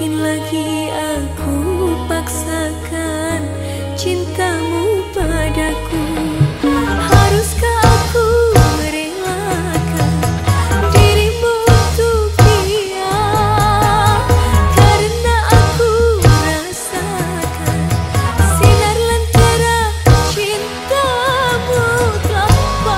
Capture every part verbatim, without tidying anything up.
mungkin lagi aku paksakan cintamu padaku. Haruskah aku merelakan dirimu untuk dia? Karena aku rasakan sinar lentera cintamu telah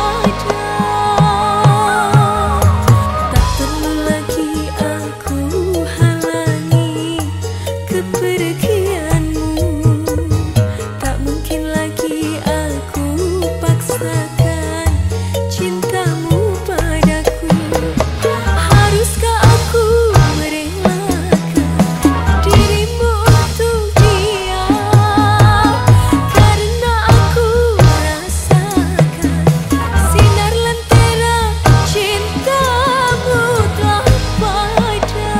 padam. Tak perlu lagi aku halangi kepergianmu. Tak mungkin lagi aku paksakan cintamu padaku. Haruskah aku merelakan dirimu untuk dia? Karena aku rasakan sinar lentera cintamu telah padam.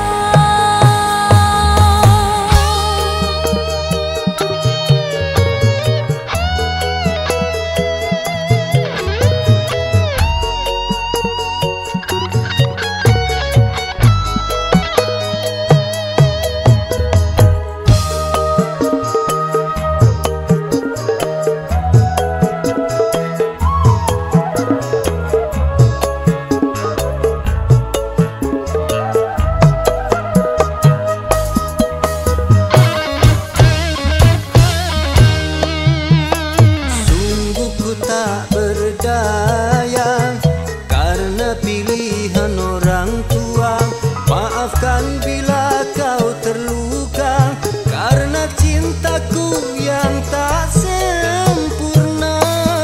Sungguh ku tak berdaya karena pilihan orang tua. Maafkan bila kau terluka karena cintaku yang tak sempurna.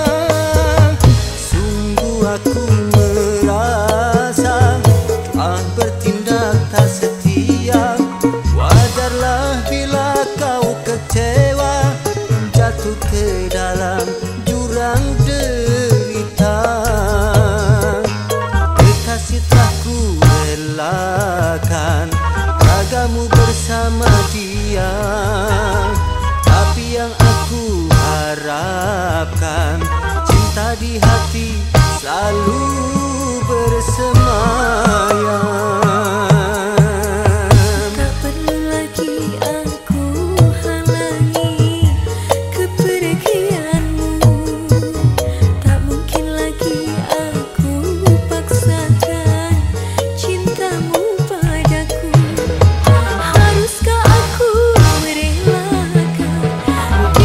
Sungguh aku merasa telah bertindak tak setia. Wajarlah bila kau kecewa, jatuh ke dalam jurang derita. Kekasih telah ku relakan ragamu bersama dia. Tapi yang aku harapkan cinta di hati selalu bersemayam. Tak perlu lagi aku halangi kepergianmu. Tak mungkin lagi aku paksakan cintamu padaku. Haruskah aku merelakan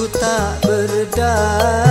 tak berdaya.